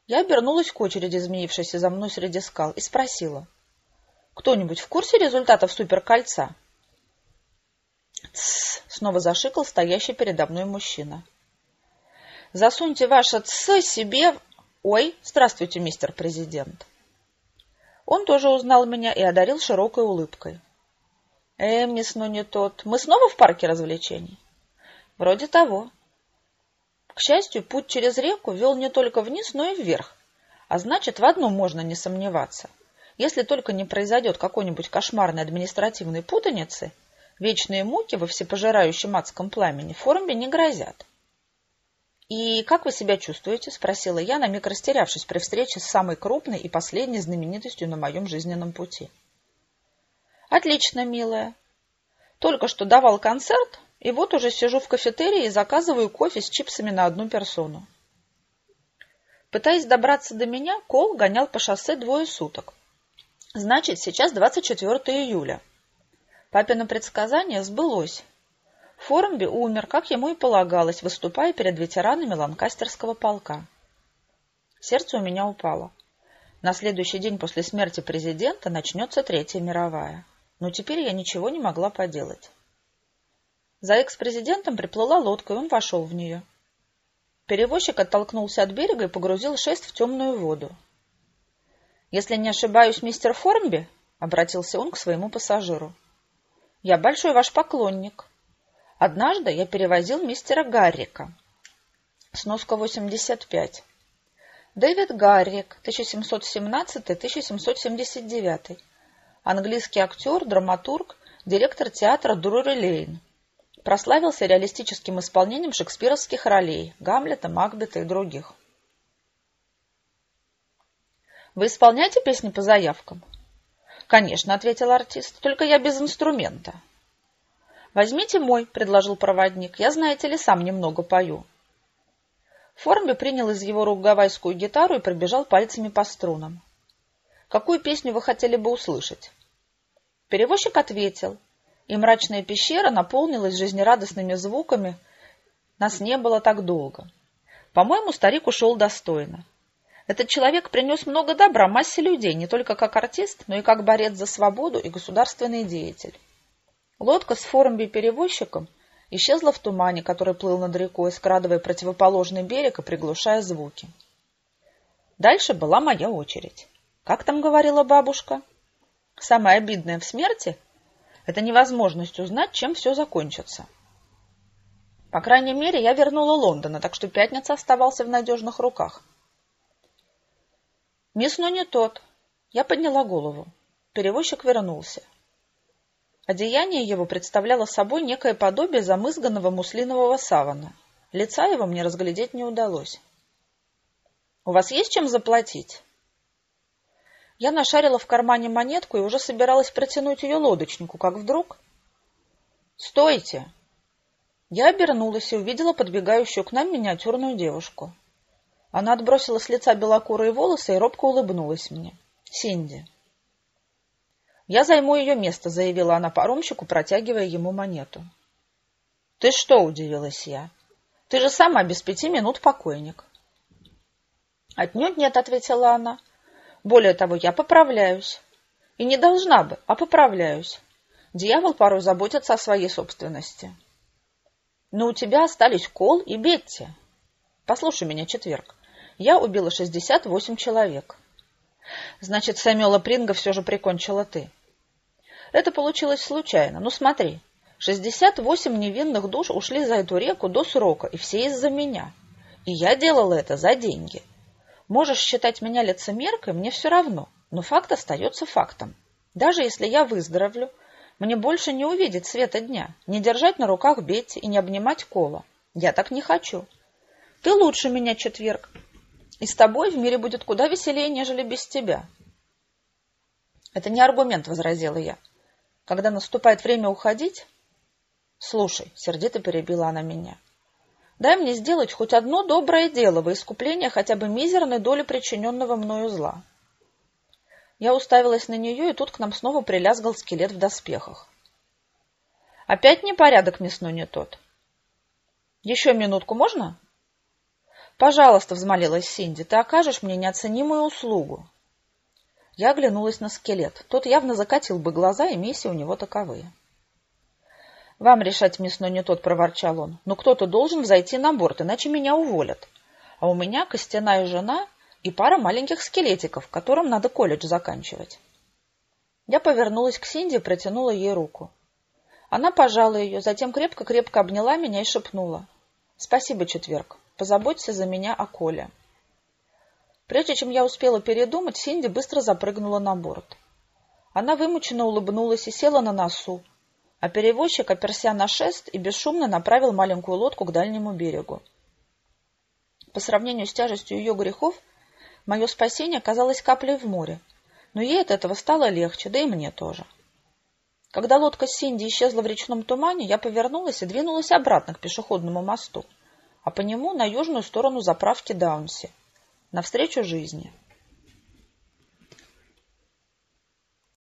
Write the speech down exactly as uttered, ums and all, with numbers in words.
Я обернулась к очереди, змеившейся за мной среди скал, и спросила. «Кто-нибудь в курсе результатов суперкольца?» «Тссс!» — снова зашикал стоящий передо мной мужчина. «Засуньте ваше «тсс» себе...» «Ой, здравствуйте, мистер президент!» Он тоже узнал меня и одарил широкой улыбкой. «Э, мисс, ну не тот. Мы снова в парке развлечений?» «Вроде того». К счастью, путь через реку вел не только вниз, но и вверх. А значит, в одном можно не сомневаться. Если только не произойдет какой-нибудь кошмарной административной путаницы, вечные муки во всепожирающем адском пламени Формби не грозят. «И как вы себя чувствуете?» – спросила я, на миг растерявшись при встрече с самой крупной и последней знаменитостью на моем жизненном пути. «Отлично, милая. Только что давал концерт, и вот уже сижу в кафетерии и заказываю кофе с чипсами на одну персону». Пытаясь добраться до меня, Кол гонял по шоссе двое суток. Значит, сейчас двадцать четвёртое июля. Папино предсказание сбылось. Формби умер, как ему и полагалось, выступая перед ветеранами Ланкастерского полка. Сердце у меня упало. На следующий день после смерти президента начнется Третья мировая. Но теперь я ничего не могла поделать. За экс-президентом приплыла лодка, и он вошел в нее. Перевозчик оттолкнулся от берега и погрузил шест в темную воду. «Если не ошибаюсь, мистер Формби?» — обратился он к своему пассажиру. «Я большой ваш поклонник. Однажды я перевозил мистера Гаррика». Сноска восемьдесят пять. Дэвид Гаррик, тысяча семьсот семнадцатый — тысяча семьсот семьдесят девятый. Английский актер, драматург, директор театра Друри-Лейн. Прославился реалистическим исполнением шекспировских ролей Гамлета, Макбета и других. «Вы исполняете песни по заявкам?» «Конечно», — ответил артист, — «только я без инструмента». «Возьмите мой», — предложил проводник, — «я, знаете ли, сам немного пою». Формби принял из его рук гавайскую гитару и пробежал пальцами по струнам. «Какую песню вы хотели бы услышать?» Перевозчик ответил, и мрачная пещера наполнилась жизнерадостными звуками. Нас не было так долго. По-моему, старик ушел достойно. Этот человек принес много добра массе людей, не только как артист, но и как борец за свободу и государственный деятель. Лодка с Формби и перевозчиком исчезла в тумане, который плыл над рекой, скрадывая противоположный берег и приглушая звуки. Дальше была моя очередь. Как там говорила бабушка? Самое обидное в смерти – это невозможность узнать, чем все закончится. По крайней мере, я вернула Лондона, так что пятница оставался в надежных руках. «Мисс, но не тот». Я подняла голову. Перевозчик вернулся. Одеяние его представляло собой некое подобие замызганного муслинового савана. Лица его мне разглядеть не удалось. «У вас есть чем заплатить?» Я нашарила в кармане монетку и уже собиралась протянуть ее лодочнику, как вдруг... «Стойте!» Я обернулась и увидела подбегающую к нам миниатюрную девушку. Она отбросила с лица белокурые волосы и робко улыбнулась мне. «Синди». «Я займу ее место», — заявила она паромщику, протягивая ему монету. «Ты что?» — удивилась я. «Ты же сама без пяти минут покойник». «Отнюдь нет», — ответила она. «Более того, я поправляюсь. И не должна бы, а поправляюсь. Дьявол порой заботится о своей собственности. Но у тебя остались Кол и Бетти. Послушай меня, четверг. Я убила шестьдесят восемь человек». «Значит, Сэмюэла Принга все же прикончила ты». «Это получилось случайно. Ну смотри, шестьдесят восемь невинных душ ушли за эту реку до срока, и все из-за меня. И я делала это за деньги. Можешь считать меня лицемеркой, мне все равно, но факт остается фактом. Даже если я выздоровлю, мне больше не увидеть света дня, не держать на руках Бетти и не обнимать Кола. Я так не хочу. Ты лучше меня, четверг, и с тобой в мире будет куда веселее, нежели без тебя». «Это не аргумент», — возразила я. «Когда наступает время уходить...» «Слушай», — сердито перебила она меня, — «дай мне сделать хоть одно доброе дело во искупление хотя бы мизерной доли причиненного мною зла». Я уставилась на нее, и тут к нам снова прилязгал скелет в доспехах. «Опять непорядок, мисс, но не тот». «Еще минутку можно?» «Пожалуйста», — взмолилась Синди, — «ты окажешь мне неоценимую услугу». Я оглянулась на скелет. Тот явно закатил бы глаза, имейся у него таковые. «Вам решать, мисс, но не тот», — проворчал он. «Но кто-то должен взойти на борт, иначе меня уволят. А у меня костяная жена и пара маленьких скелетиков, которым надо колледж заканчивать». Я повернулась к Синди и протянула ей руку. Она пожала ее, затем крепко-крепко обняла меня и шепнула: «Спасибо, Четверг. Позаботься за меня о Коле». Прежде чем я успела передумать, Синди быстро запрыгнула на борт. Она вымученно улыбнулась и села на носу, а перевозчик, оперся на шест, и бесшумно направил маленькую лодку к дальнему берегу. По сравнению с тяжестью ее грехов, мое спасение казалось каплей в море, но ей от этого стало легче, да и мне тоже. Когда лодка с Синди исчезла в речном тумане, я повернулась и двинулась обратно к пешеходному мосту, а по нему на южную сторону заправки Даунси, навстречу жизни.